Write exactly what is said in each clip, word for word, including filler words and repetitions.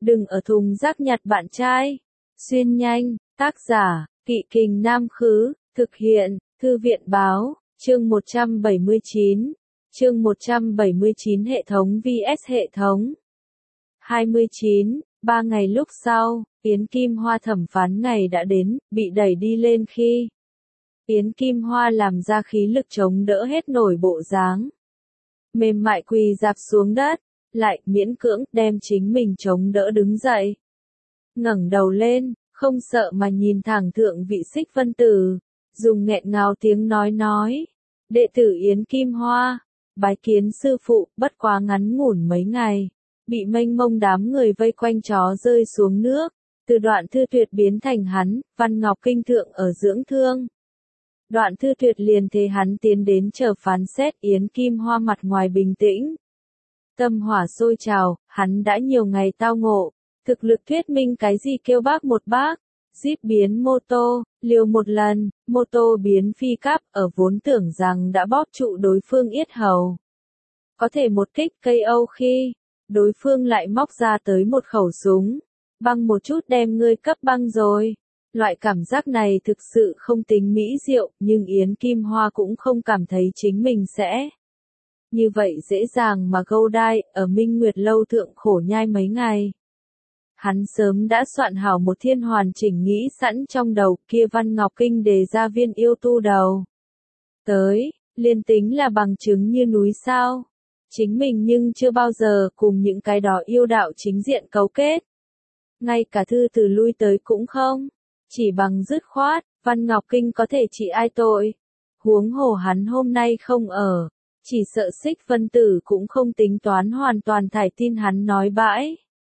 đừng ở thùng rác nhặt bạn trai. Xuyên nhanh, tác giả, Kỵ Kình Nam Khứ, thực hiện, Thư viện báo, chương một trăm bảy mươi chín, chương một trăm bảy mươi chín hệ thống vs hệ thống. hai mươi chín, ba ngày lúc sau, Yến Kim Hoa thẩm phán ngày đã đến, bị đẩy đi lên khi Yến Kim Hoa làm ra khí lực chống đỡ hết nổi bộ dáng. Mềm mại quỳ dạp xuống đất, lại miễn cưỡng đem chính mình chống đỡ đứng dậy. Ngẩng đầu lên, không sợ mà nhìn thẳng thượng vị Xích Vân Tử, dùng nghẹn ngào tiếng nói nói. Đệ tử Yến Kim Hoa, bái kiến sư phụ, bất quá ngắn ngủn mấy ngày. Bị mênh mông đám người vây quanh chó rơi xuống nước, từ Đoạn Thư Tuyệt biến thành hắn, Văn Ngọc Kinh Thượng ở dưỡng thương. Đoạn Thư Tuyệt liền thế hắn tiến đến chờ phán xét. Yến Kim Hoa mặt ngoài bình tĩnh, tâm hỏa sôi trào, hắn đã nhiều ngày tao ngộ, thực lực thuyết minh cái gì kêu bác một bác, Jeep biến mô tô, liều một lần, mô tô biến phi cáp, ở vốn tưởng rằng đã bóp trụ đối phương yết hầu. Có thể một kích ca o khi, đối phương lại móc ra tới một khẩu súng, băng một chút đem ngươi cấp băng rồi. Loại cảm giác này thực sự không tính mỹ diệu, nhưng Yến Kim Hoa cũng không cảm thấy chính mình sẽ như vậy dễ dàng mà gâu đai, ở Minh Nguyệt Lâu thượng khổ nhai mấy ngày. Hắn sớm đã soạn hảo một thiên hoàn chỉnh nghĩ sẵn trong đầu, kia Văn Ngọc Kinh đề ra viên yêu tu đầu tới, liên tính là bằng chứng như núi sao. Chính mình nhưng chưa bao giờ cùng những cái đó yêu đạo chính diện cấu kết. Ngay cả thư từ lui tới cũng không. Chỉ bằng dứt khoát, Văn Ngọc Kinh có thể trị ai tội. Huống hồ hắn hôm nay không ở. Chỉ sợ Xích Vân Tử cũng không tính toán hoàn toàn thải tin hắn nói bãi.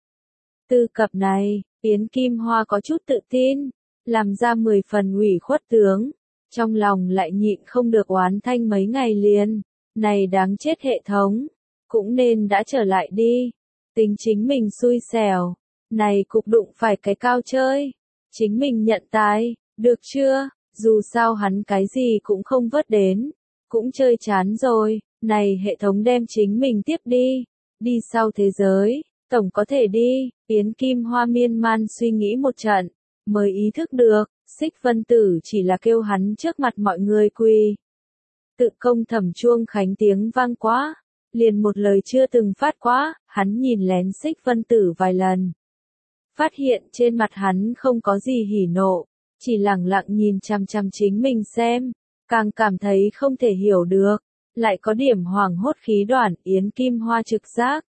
Tư cập này, Yến Kim Hoa có chút tự tin. Làm ra mười phần ủy khuất tướng. Trong lòng lại nhịn không được oán thanh mấy ngày liền. Này đáng chết hệ thống. Cũng nên đã trở lại đi. Tính chính mình xui xẻo. Này cục đụng phải cái cao chơi. Chính mình nhận tài, được chưa? Dù sao hắn cái gì cũng không vớt đến. Cũng chơi chán rồi. Này hệ thống đem chính mình tiếp đi. Đi sau thế giới. Tổng có thể đi. Yến Kim Hoa miên man suy nghĩ một trận. Mới ý thức được. Xích Vân Tử chỉ là kêu hắn trước mặt mọi người quỳ. Tự công thẩm chuông khánh tiếng vang quá. Liền một lời chưa từng phát quá. Hắn nhìn lén Xích Vân Tử vài lần. Phát hiện trên mặt hắn không có gì hỉ nộ. Chỉ lẳng lặng nhìn chằm chằm chính mình xem. Càng cảm thấy không thể hiểu được. Lại có điểm hoảng hốt khí đoạn. Yến Kim Hoa trực giác.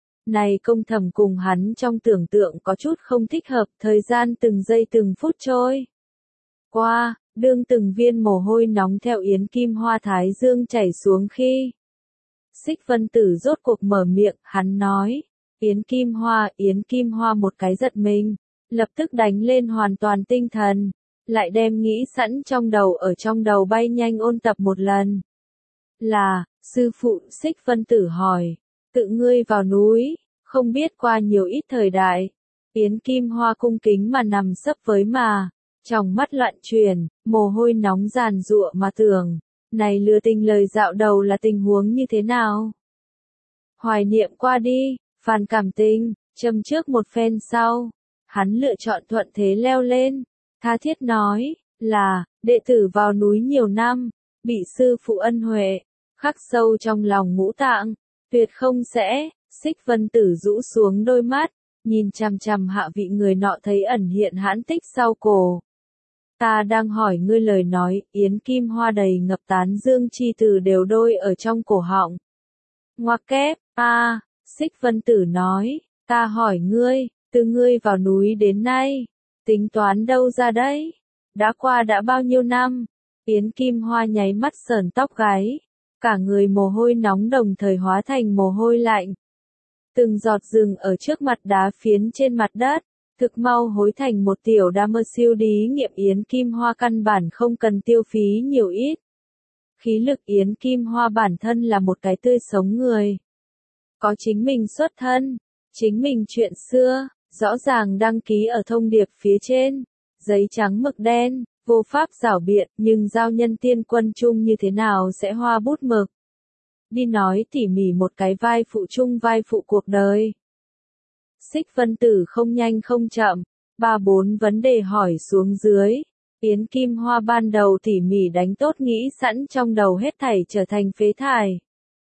Này công thẩm cùng hắn trong tưởng tượng có chút không thích hợp. Thời gian từng giây từng phút trôi qua, đương từng viên mồ hôi nóng theo Yến Kim Hoa thái dương chảy xuống khi Xích Vân Tử rốt cuộc mở miệng, hắn nói, Yến Kim Hoa, Yến Kim Hoa một cái giật mình, lập tức đánh lên hoàn toàn tinh thần, lại đem nghĩ sẵn trong đầu ở trong đầu bay nhanh ôn tập một lần. Là, sư phụ, Xích Vân Tử hỏi, tự ngươi vào núi, không biết qua nhiều ít thời đại. Yến Kim Hoa cung kính mà nằm sấp với mà. Trong mắt loạn chuyển, mồ hôi nóng giàn giụa mà tưởng, này lừa tình lời dạo đầu là tình huống như thế nào? Hoài niệm qua đi, phàn cảm tình, châm trước một phen sau, hắn lựa chọn thuận thế leo lên, tha thiết nói, là, đệ tử vào núi nhiều năm, bị sư phụ ân huệ, khắc sâu trong lòng ngũ tạng, tuyệt không sẽ. Xích Vân Tử rũ xuống đôi mắt, nhìn chằm chằm hạ vị người nọ thấy ẩn hiện hãn tích sau cổ. Ta đang hỏi ngươi lời nói, Yến Kim Hoa đầy ngập tán dương chi từ đều đôi ở trong cổ họng. Ngoặc kép, a, à, Xích Vân Tử nói, ta hỏi ngươi, từ ngươi vào núi đến nay, tính toán đâu ra đấy? Đã qua đã bao nhiêu năm? Yến Kim Hoa nháy mắt sờn tóc gáy, cả người mồ hôi nóng đồng thời hóa thành mồ hôi lạnh. Từng giọt rừng ở trước mặt đá phiến trên mặt đất. Thực mau hối thành một tiểu đa mơ siêu lý nghiệm Yến Kim Hoa căn bản không cần tiêu phí nhiều ít. Khí lực Yến Kim Hoa bản thân là một cái tươi sống người. Có chính mình xuất thân, chính mình chuyện xưa, rõ ràng đăng ký ở thông điệp phía trên, giấy trắng mực đen, vô pháp giảo biện, nhưng giao nhân tiên quân chung như thế nào sẽ hoa bút mực. Đi nói tỉ mỉ một cái vai phụ chung vai phụ cuộc đời. Xích Vân Tử không nhanh không chậm, ba bốn vấn đề hỏi xuống dưới. Yến Kim Hoa ban đầu tỉ mỉ đánh tốt nghĩ sẵn trong đầu hết thảy trở thành phế thải.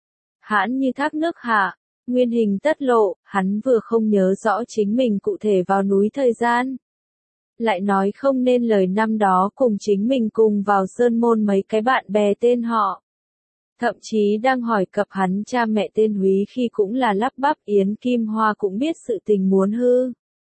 Hãn như thác nước hạ, nguyên hình tất lộ, hắn vừa không nhớ rõ chính mình cụ thể vào núi thời gian. Lại nói không nên lời năm đó cùng chính mình cùng vào sơn môn mấy cái bạn bè tên họ. Thậm chí đang hỏi cập hắn cha mẹ tên Húy khi cũng là lắp bắp Yến Kim Hoa cũng biết sự tình muốn hư.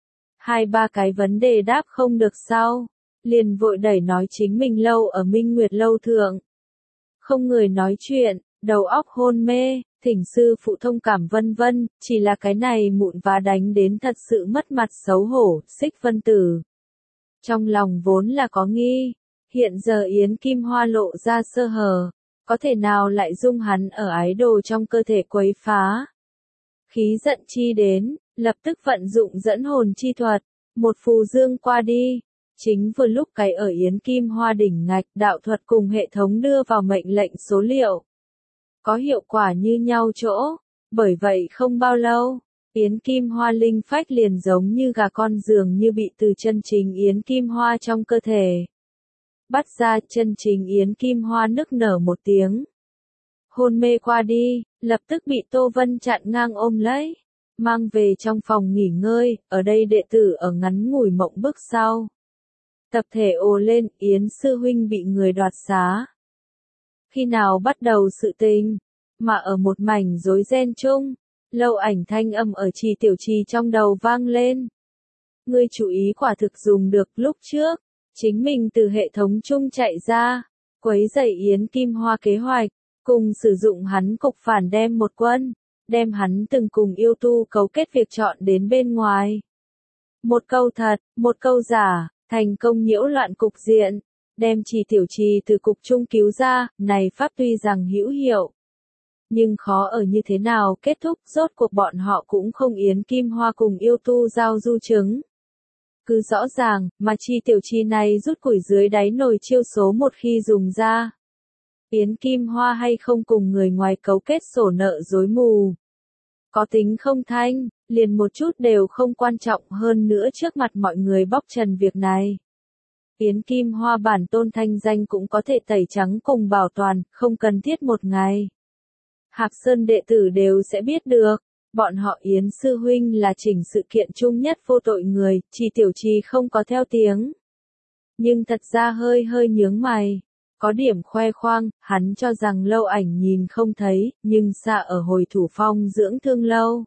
Hai ba cái vấn đề đáp không được sau, liền vội đẩy nói chính mình lâu ở Minh Nguyệt lâu thượng. Không người nói chuyện, đầu óc hôn mê, thỉnh sư phụ thông cảm vân vân, chỉ là cái này mụn vá đánh đến thật sự mất mặt xấu hổ, Xích Vân Tử. Trong lòng vốn là có nghi, hiện giờ Yến Kim Hoa lộ ra sơ hở, có thể nào lại dung hắn ở ái đồ trong cơ thể quấy phá. Khí giận chi đến, lập tức vận dụng dẫn hồn chi thuật, một phù dương qua đi. Chính vừa lúc cái ở Yến Kim Hoa đỉnh ngạch đạo thuật cùng hệ thống đưa vào mệnh lệnh số liệu. Có hiệu quả như nhau chỗ, bởi vậy không bao lâu, Yến Kim Hoa linh phách liền giống như gà con dường như bị từ chân chính Yến Kim Hoa trong cơ thể. Bắt ra chân chính Yến Kim Hoa nức nở một tiếng. Hôn mê qua đi, lập tức bị Tô Vân chặn ngang ôm lấy, mang về trong phòng nghỉ ngơi, ở đây đệ tử ở ngắn ngủi mộng bức sau. Tập thể ồ lên, Yến sư huynh bị người đoạt xá. Khi nào bắt đầu sự tình, mà ở một mảnh rối ren chung, Lâu Ảnh thanh âm ở Trì Tiểu Trì trong đầu vang lên. Ngươi chú ý quả thực dùng được lúc trước, chính mình từ hệ thống chung chạy ra, quấy rầy Yến Kim Hoa kế hoạch, cùng sử dụng hắn cục phản đem một quân, đem hắn từng cùng yêu tu cấu kết việc chọn đến bên ngoài. Một câu thật, một câu giả, thành công nhiễu loạn cục diện, đem Trì Tiểu Trì từ cục chung cứu ra, này pháp tuy rằng hữu hiệu. Nhưng khó ở như thế nào kết thúc, rốt cuộc bọn họ cũng không Yến Kim Hoa cùng yêu tu giao du chứng. Cứ rõ ràng, mà Trì Tiểu Trì này rút củi dưới đáy nồi chiêu số một khi dùng ra. Yến Kim Hoa hay không cùng người ngoài cấu kết sổ nợ dối mù. Có tính không thanh, liền một chút đều không quan trọng hơn nữa trước mặt mọi người bóc trần việc này. Yến Kim Hoa bản tôn thanh danh cũng có thể tẩy trắng cùng bảo toàn, không cần thiết một ngày. Hạp Sơn đệ tử đều sẽ biết được, bọn họ Yến sư huynh là chỉnh sự kiện chung nhất vô tội người, Trì Tiểu Trì không có theo tiếng. Nhưng thật ra hơi hơi nhướng mày, có điểm khoe khoang, hắn cho rằng Lâu Ảnh nhìn không thấy, nhưng xa ở hồi thủ phong dưỡng thương lâu.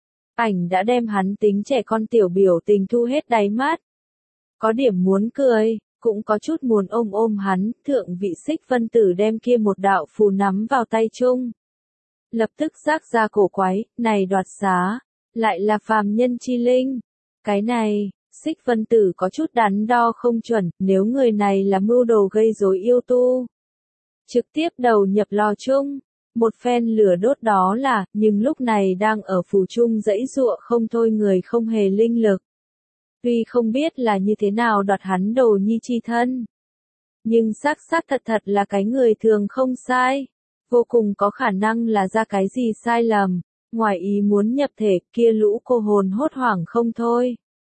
Ảnh đã đem hắn tính trẻ con tiểu biểu tình thu hết đáy mắt. Có điểm muốn cười, cũng có chút muốn ôm ôm hắn, thượng vị Xích Vân Tử đem kia một đạo phù nắm vào tay chung. Lập tức giác ra cổ quái, này đoạt xá, lại là phàm nhân chi linh. Cái này, Xích Vân Tử có chút đắn đo không chuẩn, nếu người này là mưu đồ gây rối yêu tu. Trực tiếp đầu nhập lò chung, một phen lửa đốt đó là, nhưng lúc này đang ở phù chung dãy giụa không thôi người không hề linh lực. Tuy không biết là như thế nào đoạt hắn đồ nhi chi thân. Nhưng xác xác thật thật là cái người thường không sai. Vô cùng có khả năng là ra cái gì sai lầm, ngoài ý muốn nhập thể kia lũ cô hồn hốt hoảng không thôi.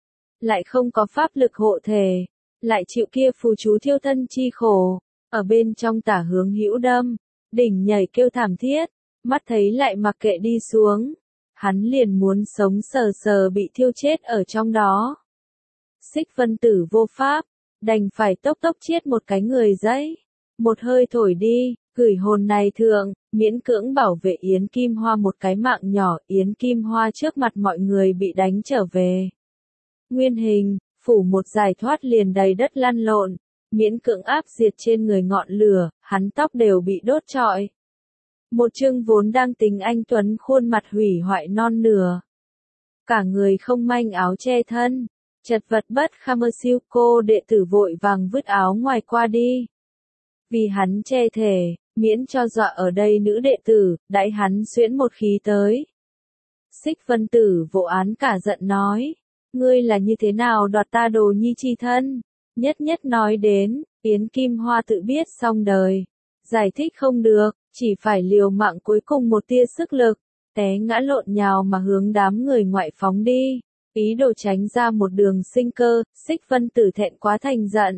Lại không có pháp lực hộ thể, lại chịu kia phù chú thiêu thân chi khổ, ở bên trong tả hướng hữu đâm, đỉnh nhảy kêu thảm thiết, mắt thấy lại mặc kệ đi xuống. Hắn liền muốn sống sờ sờ bị thiêu chết ở trong đó. Xích Vân Tử vô pháp, đành phải tốc tốc chiết một cái người giấy, một hơi thổi đi. Gửi hồn này thượng, miễn cưỡng bảo vệ Yến Kim Hoa một cái mạng nhỏ, Yến Kim Hoa trước mặt mọi người bị đánh trở về. Nguyên hình, phủ một giải thoát liền đầy đất lăn lộn, miễn cưỡng áp diệt trên người ngọn lửa, hắn tóc đều bị đốt trọi. Một chương vốn đang tính anh tuấn khuôn mặt hủy hoại non nửa. Cả người không manh áo che thân, chật vật bất kham siêu cô đệ tử vội vàng vứt áo ngoài qua đi. Vì hắn che thể, miễn cho dọa ở đây nữ đệ tử, đãi hắn xuyễn một khí tới. Xích Vân Tử vô án cả giận nói, ngươi là như thế nào đoạt ta đồ nhi chi thân, nhất nhất nói đến, Yến Kim Hoa tự biết xong đời, giải thích không được, chỉ phải liều mạng cuối cùng một tia sức lực, té ngã lộn nhào mà hướng đám người ngoại phóng đi, ý đồ tránh ra một đường sinh cơ. Xích Vân Tử thẹn quá thành giận.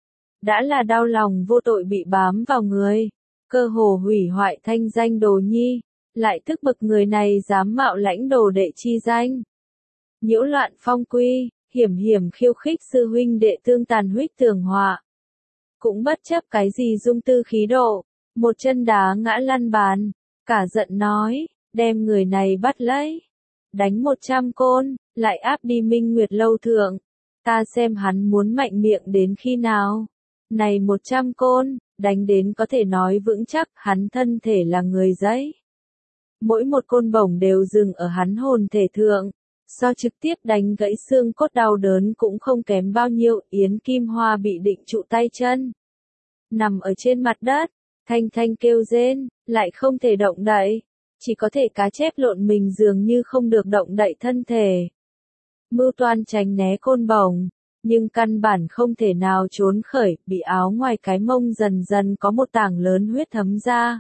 Đã là đau lòng vô tội bị bám vào người, cơ hồ hủy hoại thanh danh Đồ Nhi, lại tức bực người này dám mạo lãnh đồ đệ chi danh. Nhiễu loạn phong quy, hiểm hiểm khiêu khích sư huynh đệ tương tàn huyết tường họa. Cũng bất chấp cái gì dung tư khí độ, một chân đá ngã lăn bàn, cả giận nói, đem người này bắt lấy, đánh một trăm côn, lại áp đi Minh Nguyệt Lâu thượng, ta xem hắn muốn mạnh miệng đến khi nào. Này một trăm côn, đánh đến có thể nói vững chắc hắn thân thể là người giấy. Mỗi một côn bổng đều dừng ở hắn hồn thể thượng, so trực tiếp đánh gãy xương cốt đau đớn cũng không kém bao nhiêu. Yến Kim Hoa bị định trụ tay chân, nằm ở trên mặt đất, thanh thanh kêu rên, lại không thể động đậy, chỉ có thể cá chép lộn mình dường như không được động đậy thân thể. Mưu toan tránh né côn bổng, nhưng căn bản không thể nào trốn khởi, bị áo ngoài cái mông dần dần có một tảng lớn huyết thấm ra.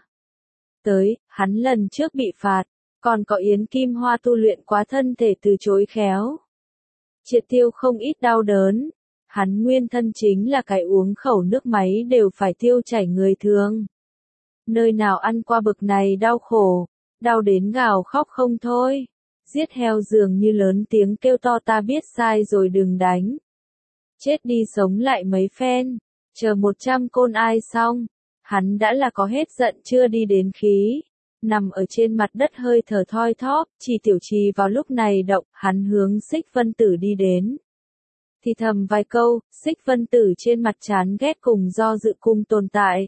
Tới, hắn lần trước bị phạt, còn có Yến Kim Hoa tu luyện quá thân thể từ chối khéo. Triệt tiêu không ít đau đớn, hắn nguyên thân chính là cái uống khẩu nước máy đều phải tiêu chảy người thường. Nơi nào ăn qua bực này đau khổ, đau đến gào khóc không thôi. Giết heo dường như lớn tiếng kêu to ta biết sai rồi đừng đánh. Chết đi sống lại mấy phen, chờ một trăm côn ai xong, hắn đã là có hết giận chưa đi đến khí, nằm ở trên mặt đất hơi thở thoi thóp. Chỉ Tiểu Trì vào lúc này động, hắn hướng Xích Vân Tử đi đến. Thì thầm vài câu, Xích Vân Tử trên mặt chán ghét cùng do dự cùng tồn tại.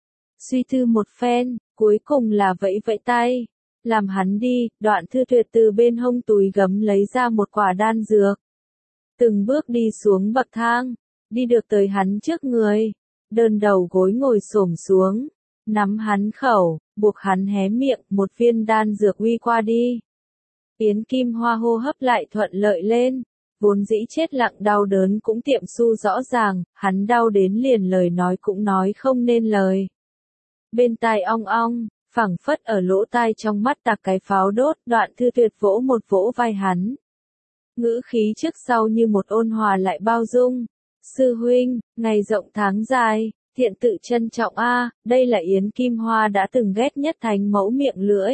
Suy tư một phen, cuối cùng là vẫy vẫy tay, làm hắn đi. Đoạn Thư Tuyệt từ bên hông túi gấm lấy ra một quả đan dược. Từng bước đi xuống bậc thang, đi được tới hắn trước người, đơn đầu gối ngồi xổm xuống, nắm hắn khẩu, buộc hắn hé miệng, một viên đan dược uy qua đi. Yến Kim Hoa hô hấp lại thuận lợi lên, vốn dĩ chết lặng đau đớn cũng tiệm su rõ ràng, hắn đau đến liền lời nói cũng nói không nên lời. Bên tai ong ong, phảng phất ở lỗ tai trong mắt tạc cái pháo đốt. Đoạn Thư Tuyệt vỗ một vỗ vai hắn. Ngữ khí trước sau như một ôn hòa lại bao dung. Sư huynh, ngày rộng tháng dài, thiện tự trân trọng a. Đây là Yến Kim Hoa đã từng ghét nhất thánh mẫu miệng lưỡi.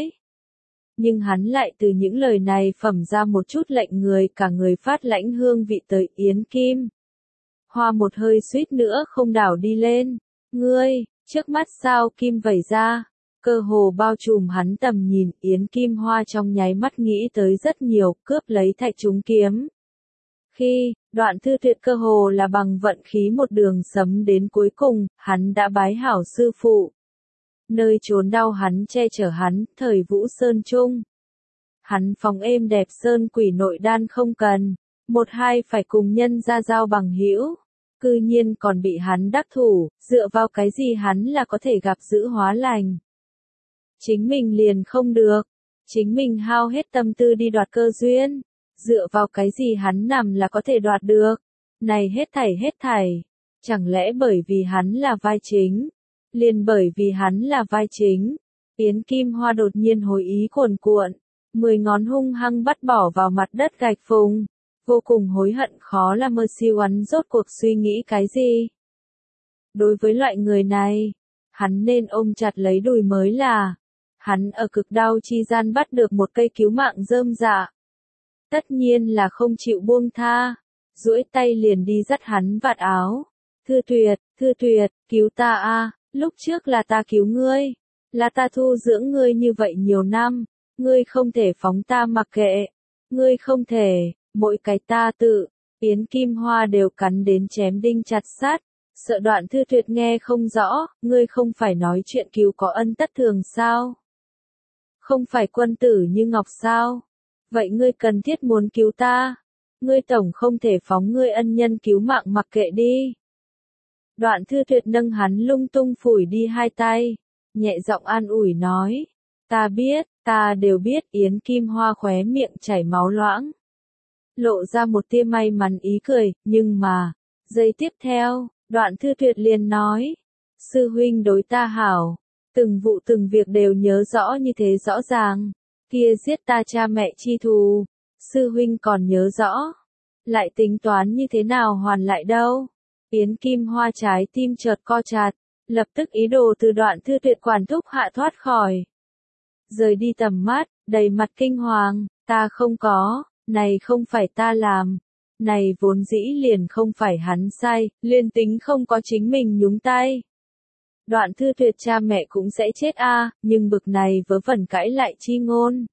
Nhưng hắn lại từ những lời này phẩm ra một chút lệnh người, cả người phát lãnh hương vị tới. Yến Kim Hoa một hơi suýt nữa không đảo đi lên. Ngươi, trước mắt sao kim vẩy ra, cơ hồ bao trùm hắn tầm nhìn. Yến Kim Hoa trong nháy mắt nghĩ tới rất nhiều, cướp lấy thạch trúng kiếm. Khi, Đoạn Thư Tuyệt cơ hồ là bằng vận khí một đường sấm đến cuối cùng, hắn đã bái hảo sư phụ. Nơi trốn đau hắn che chở hắn, thời Vũ Sơn Trung. Hắn phòng êm đẹp sơn quỷ nội đan không cần, một hai phải cùng nhân ra giao bằng hữu. Cư nhiên còn bị hắn đắc thủ, dựa vào cái gì hắn là có thể gặp giữ hóa lành. Chính mình liền không được, chính mình hao hết tâm tư đi đoạt cơ duyên, dựa vào cái gì hắn nằm là có thể đoạt được. Này hết thảy hết thảy, chẳng lẽ bởi vì hắn là vai chính, liền bởi vì hắn là vai chính. Yến Kim Hoa đột nhiên hồi ý cuồn cuộn, mười ngón hung hăng bắt bỏ vào mặt đất gạch phùng, vô cùng hối hận khó là mơ siêu hắn rốt cuộc suy nghĩ cái gì. Đối với loại người này, hắn nên ôm chặt lấy đùi mới là. Hắn ở cực đau chi gian bắt được một cây cứu mạng rơm dạ. Tất nhiên là không chịu buông tha, duỗi tay liền đi dắt hắn vạt áo. Thư Tuyệt, Thư Tuyệt, cứu ta a, lúc trước là ta cứu ngươi, là ta thu dưỡng ngươi như vậy nhiều năm, ngươi không thể phóng ta mặc kệ, ngươi không thể, mỗi cái ta tự. Yến Kim Hoa đều cắn đến chém đinh chặt sắt, sợ Đoạn Thư Tuyệt nghe không rõ. Ngươi không phải nói chuyện cứu có ân tất thường sao? Không phải quân tử như ngọc sao? Vậy ngươi cần thiết muốn cứu ta? Ngươi tổng không thể phóng ngươi ân nhân cứu mạng mặc kệ đi. Đoạn Thư Tuyệt nâng hắn lung tung phủi đi hai tay, nhẹ giọng an ủi nói, ta biết, ta đều biết. Yến Kim Hoa khóe miệng chảy máu loãng, lộ ra một tia may mắn ý cười, nhưng mà, giây tiếp theo, Đoạn Thư Tuyệt liền nói, sư huynh đối ta hảo, từng vụ từng việc đều nhớ rõ như thế rõ ràng, kia giết ta cha mẹ chi thù, sư huynh còn nhớ rõ, lại tính toán như thế nào hoàn lại đâu. Yến Kim Hoa trái tim chợt co chặt, lập tức ý đồ từ Đoạn Thư Tuyệt quản thúc hạ thoát khỏi. Rời đi tầm mắt, đầy mặt kinh hoàng, ta không có, này không phải ta làm, này vốn dĩ liền không phải hắn sai, liên tính không có chính mình nhúng tay. Đoạn Thư Tuyệt cha mẹ cũng sẽ chết a, nhưng bực này vớ vẩn cãi lại chi ngôn.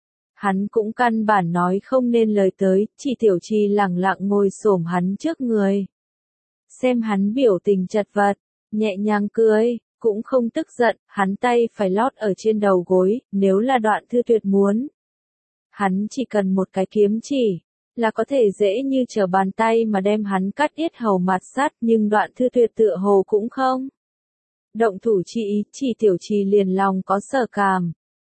Hắn cũng căn bản nói không nên lời tới, chỉ Tiểu Trì lẳng lặng ngồi xổm hắn trước người. Xem hắn biểu tình chật vật, nhẹ nhàng cười, cũng không tức giận, hắn tay phải lót ở trên đầu gối, nếu là Đoạn Thư Tuyệt muốn. Hắn chỉ cần một cái kiếm chỉ, là có thể dễ như trở bàn tay mà đem hắn cắt yết hầu mạt sát, nhưng Đoạn Thư Tuyệt tựa hồ cũng không. Động thủ chi ý, chỉ Tiểu Trì liền lòng có sở cảm.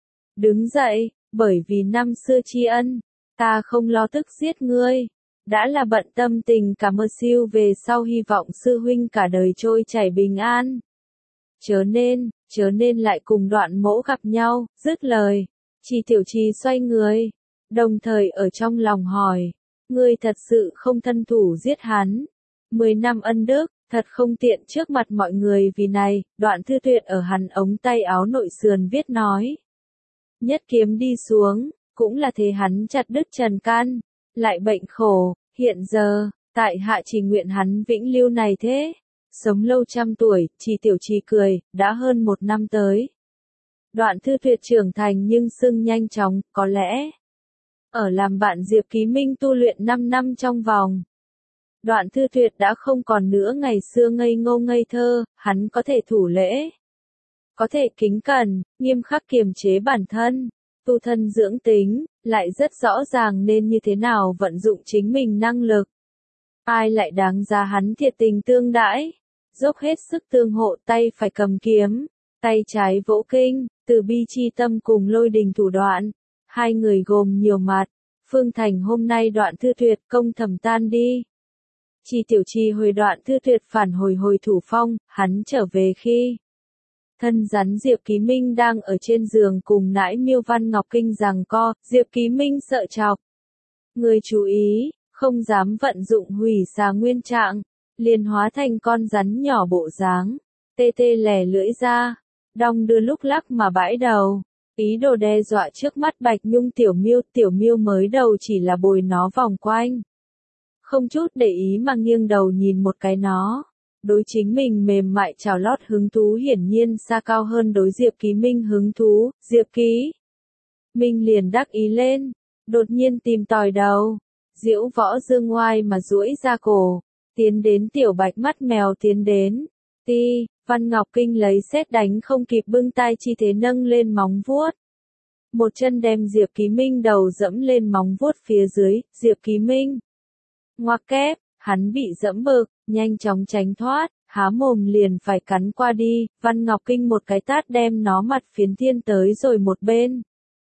Đứng dậy, bởi vì năm xưa tri ân, ta không lo tức giết ngươi. Đã là bận tâm tình cả mơ siêu về sau hy vọng sư huynh cả đời trôi chảy bình an. Chớ nên, chớ nên lại cùng Đoạn mỗ gặp nhau, dứt lời. Chỉ Tiểu Trì xoay người, đồng thời ở trong lòng hỏi, ngươi thật sự không thân thủ giết hắn. Mười năm ân đức, thật không tiện trước mặt mọi người vì này, Đoạn Thư Tuyệt ở hắn ống tay áo nội sườn viết nói. Nhất kiếm đi xuống, cũng là thế hắn chặt đứt trần can, lại bệnh khổ, hiện giờ, tại hạ chỉ nguyện hắn vĩnh lưu này thế. Sống lâu trăm tuổi, chỉ Tiểu Trì cười, đã hơn một năm tới. Đoạn Thư Tuyệt trưởng thành nhưng sưng nhanh chóng, có lẽ. Ở làm bạn Diệp Ký Minh tu luyện năm năm trong vòng. Đoạn Thư Tuyệt đã không còn nữa ngày xưa ngây ngô ngây thơ, hắn có thể thủ lễ. Có thể kính cẩn, nghiêm khắc kiềm chế bản thân, tu thân dưỡng tính, lại rất rõ ràng nên như thế nào vận dụng chính mình năng lực. Ai lại đáng giá hắn thiệt tình tương đãi, dốc hết sức tương hộ, tay phải cầm kiếm, tay trái vỗ kinh, từ bi chi tâm cùng lôi đình thủ đoạn. Hai người gồm nhiều mặt, Phương Thành hôm nay Đoạn Thư Tuyệt công thầm tan đi. Chỉ Tiểu Trì hồi Đoạn Thư Tuyệt phản hồi hồi thủ phong, hắn trở về khi thân rắn Diệp Ký Minh đang ở trên giường cùng nãi Miêu Văn Ngọc Kinh giằng co, Diệp Ký Minh sợ chọc. Người chú ý, không dám vận dụng hủy xà nguyên trạng, liền hóa thành con rắn nhỏ bộ dáng, tê tê lè lưỡi ra, đong đưa lúc lắc mà bãi đầu, ý đồ đe dọa trước mắt Bạch Nhung Tiểu Miêu, Tiểu Miêu mới đầu chỉ là bồi nó vòng quanh. Không chút để ý mà nghiêng đầu nhìn một cái nó. Đối chính mình mềm mại trào lót hứng thú hiển nhiên xa cao hơn đối Diệp Ký Minh hứng thú, Diệp Ký Minh liền đắc ý lên, đột nhiên tìm tòi đầu, diễu võ dương ngoai mà duỗi ra cổ, tiến đến Tiểu Bạch mắt mèo tiến đến, ti, Văn Ngọc Kinh lấy sét đánh không kịp bưng tay chi thế nâng lên móng vuốt. Một chân đem Diệp Ký Minh đầu dẫm lên móng vuốt phía dưới, Diệp Ký Minh ngoặc kép, hắn bị dẫm bực, nhanh chóng tránh thoát, há mồm liền phải cắn qua đi, Văn Ngọc Kinh một cái tát đem nó mặt phiến thiên tới rồi một bên.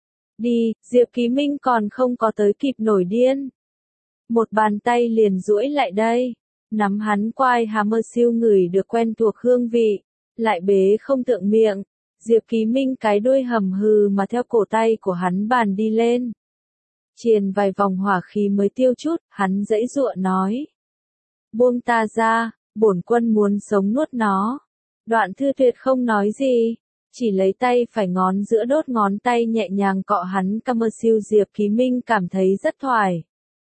Đi, Diệp Ký Minh còn không có tới kịp nổi điên. Một bàn tay liền duỗi lại đây, nắm hắn quai hàm mơ siêu ngửi được quen thuộc hương vị, lại bế không tượng miệng. Diệp Ký Minh cái đuôi hầm hừ mà theo cổ tay của hắn bàn đi lên. Triền vài vòng hỏa khí mới tiêu chút, hắn giãy giụa nói. Buông ta ra, bổn quân muốn sống nuốt nó. Đoạn Thư Tuyệt không nói gì, chỉ lấy tay phải ngón giữa đốt ngón tay nhẹ nhàng cọ hắn cam mơ siêu. Diệp Ký Minh cảm thấy rất thoải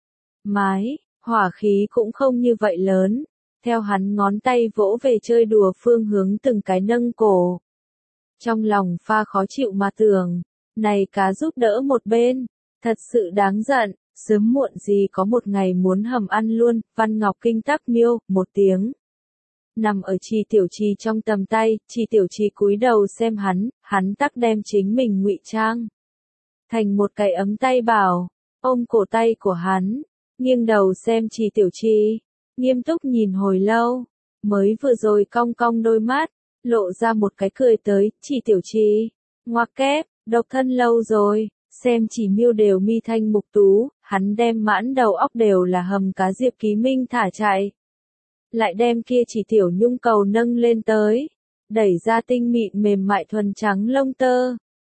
mái, hỏa khí cũng không như vậy lớn, theo hắn ngón tay vỗ về chơi đùa phương hướng từng cái nâng cổ. Trong lòng pha khó chịu mà tưởng, này cá giúp đỡ một bên, thật sự đáng giận. Sớm muộn gì có một ngày muốn hầm ăn luôn, Văn Ngọc Kinh tắc miêu, một tiếng. Nằm ở Trì Tiểu Trì trong tầm tay, Trì Tiểu Trì cúi đầu xem hắn, hắn tắc đem chính mình ngụy trang thành một cái ấm tay bảo, ôm cổ tay của hắn, nghiêng đầu xem Trì Tiểu Trì, nghiêm túc nhìn hồi lâu, mới vừa rồi cong cong đôi mắt, lộ ra một cái cười tới, Trì Tiểu Trì, ngoặc kép, độc thân lâu rồi. Xem chỉ miêu đều mi thanh mục tú, hắn đem mãn đầu óc đều là hầm cá Diệp Ký Minh thả chạy. Lại đem kia chỉ tiểu nhung cầu nâng lên tới, đẩy ra tinh mịn mềm mại thuần trắng lông tơ,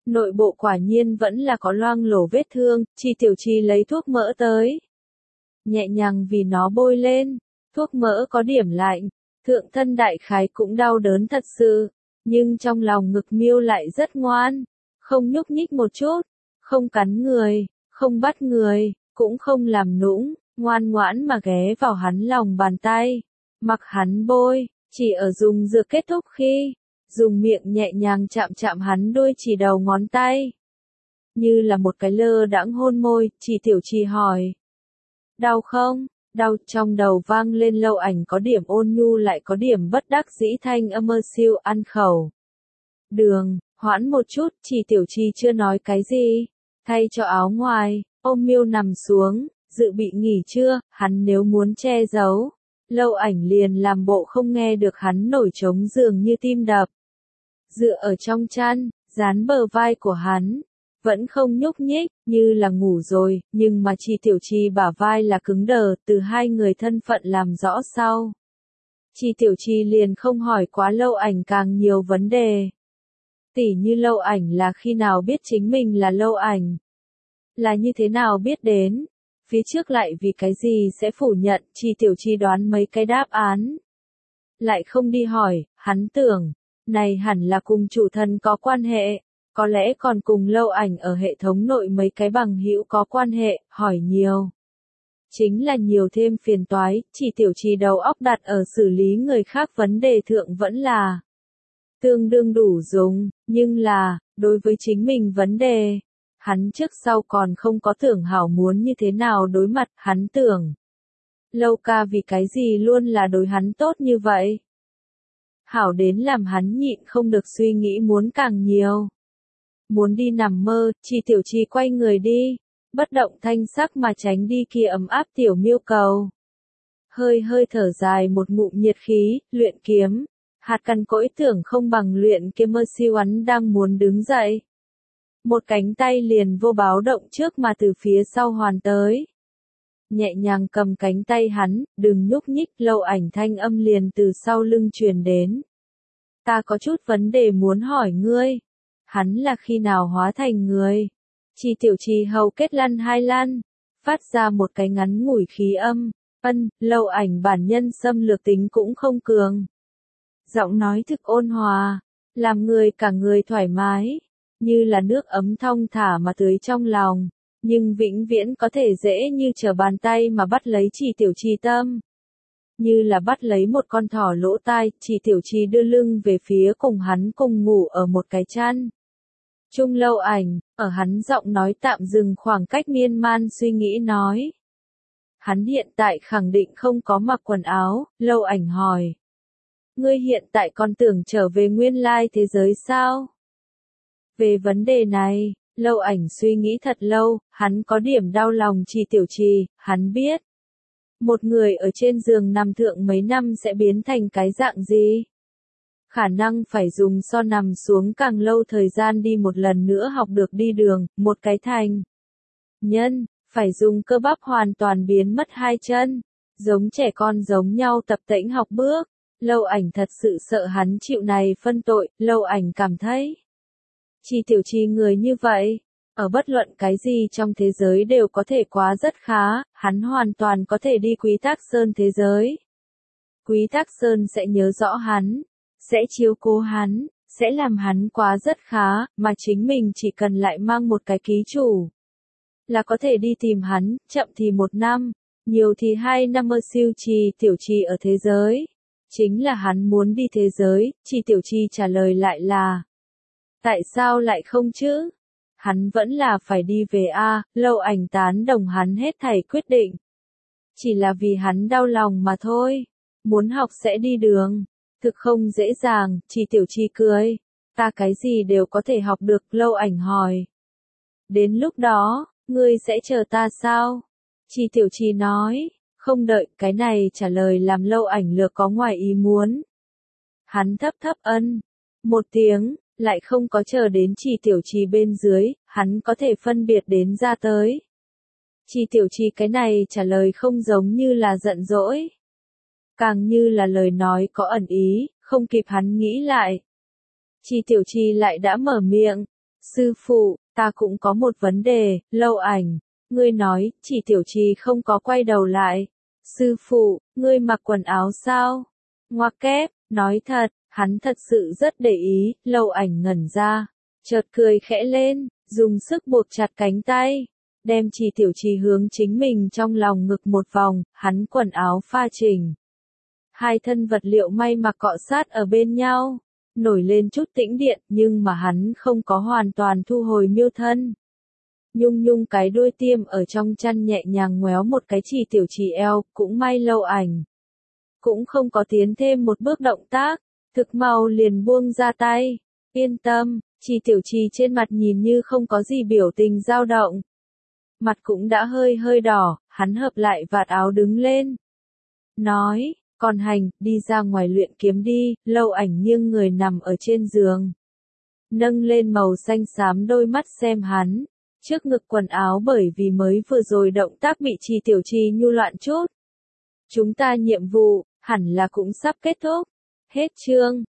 Nội bộ quả nhiên vẫn là có loang lổ vết thương, Chi Tiểu Chi lấy thuốc mỡ tới. Nhẹ nhàng vì nó bôi lên, thuốc mỡ có điểm lạnh, thượng thân đại khái cũng đau đớn thật sự, nhưng trong lòng ngực miêu lại rất ngoan, không nhúc nhích một chút, không cắn người, không bắt người, cũng không làm nũng, ngoan ngoãn mà ghé vào hắn lòng bàn tay, mặc hắn bôi, chỉ ở dùng dược kết thúc khi, dùng miệng nhẹ nhàng chạm chạm hắn đôi chỉ đầu ngón tay. Như là một cái lơ đãng hôn môi, Chi Tiểu Chi hỏi. Đau không? Đau, trong đầu vang lên Lâu Ảnh có điểm ôn nhu lại có điểm bất đắc dĩ thanh âm mơ siêu ăn khẩu. Đường, hoãn một chút, Chi Tiểu Chi chưa nói cái gì. Thay cho áo ngoài, ôm miêu nằm xuống, dự bị nghỉ trưa, hắn nếu muốn che giấu. Lâu Ảnh liền làm bộ không nghe được hắn nổi trống giường như tim đập. Dựa ở trong chăn, dán bờ vai của hắn. Vẫn không nhúc nhích, như là ngủ rồi, nhưng mà Chi Tiểu Chi bả vai là cứng đờ, từ hai người thân phận làm rõ sau. Chi Tiểu Chi liền không hỏi quá Lâu Ảnh càng nhiều vấn đề. Tỉ như Lâu Ảnh là khi nào biết chính mình là Lâu Ảnh? Là như thế nào biết đến? Phía trước lại vì cái gì sẽ phủ nhận, Chi Tiểu Chi đoán mấy cái đáp án. Lại không đi hỏi, hắn tưởng, này hẳn là cùng chủ thần có quan hệ. Có lẽ còn cùng Lâu Ảnh ở hệ thống nội mấy cái bằng hữu có quan hệ, hỏi nhiều. Chính là nhiều thêm phiền toái, Chi Tiểu Chi đầu óc đặt ở xử lý người khác vấn đề thượng vẫn là tương đương đủ dùng, nhưng là, đối với chính mình vấn đề, hắn trước sau còn không có tưởng hảo muốn như thế nào đối mặt, hắn tưởng. Lâu ca vì cái gì luôn là đối hắn tốt như vậy? Hảo đến làm hắn nhịn không được suy nghĩ muốn càng nhiều. Muốn đi nằm mơ, Chi Tiểu Chi quay người đi, bất động thanh sắc mà tránh đi kia ấm áp tiểu miêu cầu. Hơi hơi thở dài một ngụm nhiệt khí, luyện kiếm, hạt cằn cỗi tưởng không bằng luyện kiếm mơ siêu hắn đang muốn đứng dậy. Một cánh tay liền vô báo động trước mà từ phía sau hoàn tới. Nhẹ nhàng cầm cánh tay hắn, đừng nhúc nhích, Lâu Ảnh thanh âm liền từ sau lưng truyền đến. Ta có chút vấn đề muốn hỏi ngươi. Hắn là khi nào hóa thành người? Chi Tiểu Chi hầu kết lăn hai lăn, phát ra một cái ngắn ngủi khí âm, ân, Lâu Ảnh bản nhân xâm lược tính cũng không cường. Giọng nói thực ôn hòa, làm người cả người thoải mái, như là nước ấm thong thả mà tưới trong lòng, nhưng vĩnh viễn có thể dễ như trở bàn tay mà bắt lấy Chi Tiểu Chi tâm. Như là bắt lấy một con thỏ lỗ tai, Chi Tiểu Chi đưa lưng về phía cùng hắn cùng ngủ ở một cái chăn. Trung Lâu Ảnh, ở hắn giọng nói tạm dừng khoảng cách miên man suy nghĩ nói. Hắn hiện tại khẳng định không có mặc quần áo, Lâu Ảnh hỏi. Ngươi hiện tại còn tưởng trở về nguyên lai thế giới sao? Về vấn đề này, Lâu Ảnh suy nghĩ thật lâu, hắn có điểm đau lòng Chi Tiểu Chi, hắn biết. Một người ở trên giường nằm thượng mấy năm sẽ biến thành cái dạng gì? Khả năng phải dùng so nằm xuống càng lâu thời gian đi một lần nữa học được đi đường, một cái thành. Nhân, phải dùng cơ bắp hoàn toàn biến mất hai chân, giống trẻ con giống nhau tập tễnh học bước. Lâu Ảnh thật sự sợ hắn chịu này phân tội, Lâu Ảnh cảm thấy. Chi Tiểu Chi người như vậy, ở bất luận cái gì trong thế giới đều có thể quá rất khá, hắn hoàn toàn có thể đi Quý Thác Sơn thế giới. Quý Thác Sơn sẽ nhớ rõ hắn, sẽ chiếu cố hắn, sẽ làm hắn quá rất khá, mà chính mình chỉ cần lại mang một cái ký chủ. Là có thể đi tìm hắn, chậm thì một năm, nhiều thì hai năm. Mơ siêu Chi Tiểu Chi ở thế giới. Chính là hắn muốn đi thế giới, Chi Tiểu Chi trả lời lại là. Tại sao lại không chứ? Hắn vẫn là phải đi về a. Lâu Ảnh tán đồng hắn hết thảy quyết định. Chỉ là vì hắn đau lòng mà thôi. Muốn học sẽ đi đường. Thực không dễ dàng, Chi Tiểu Chi cười. Ta cái gì đều có thể học được, Lâu Ảnh hỏi. Đến lúc đó, ngươi sẽ chờ ta sao? Chi Tiểu Chi nói. Không đợi, cái này trả lời làm Lâu Ảnh lược có ngoài ý muốn. Hắn thấp thấp ân. Một tiếng, lại không có chờ đến Chi Tiểu Chi bên dưới, hắn có thể phân biệt đến ra tới. Chi Tiểu Chi cái này trả lời không giống như là giận dỗi. Càng như là lời nói có ẩn ý, không kịp hắn nghĩ lại. Chi Tiểu Chi lại đã mở miệng. Sư phụ, ta cũng có một vấn đề, Lâu Ảnh. Ngươi nói, chỉ tiểu trì không có quay đầu lại. Sư phụ, ngươi mặc quần áo sao? Ngoặc kép, nói thật, hắn thật sự rất để ý, Lâu Ảnh ngẩn ra. Chợt cười khẽ lên, dùng sức buộc chặt cánh tay. Đem chỉ tiểu trì hướng chính mình trong lòng ngực một vòng, hắn quần áo pha chỉnh. Hai thân vật liệu may mặc cọ sát ở bên nhau, nổi lên chút tĩnh điện, nhưng mà hắn không có hoàn toàn thu hồi miêu thân. Nhung nhung cái đuôi tiêm ở trong chăn nhẹ nhàng ngoéo một cái chỉ tiểu trì eo, cũng may Lâu Ảnh cũng không có tiến thêm một bước động tác, thực mau liền buông ra tay. Yên tâm, chỉ tiểu trì trên mặt nhìn như không có gì biểu tình dao động. Mặt cũng đã hơi hơi đỏ, hắn hợp lại vạt áo đứng lên. Nói, còn hành, đi ra ngoài luyện kiếm đi, Lâu Ảnh nghiêng người nằm ở trên giường. Nâng lên màu xanh xám đôi mắt xem hắn, trước ngực quần áo bởi vì mới vừa rồi động tác bị trì tiểu trì nhu loạn chút. Chúng ta nhiệm vụ, hẳn là cũng sắp kết thúc. Hết chương.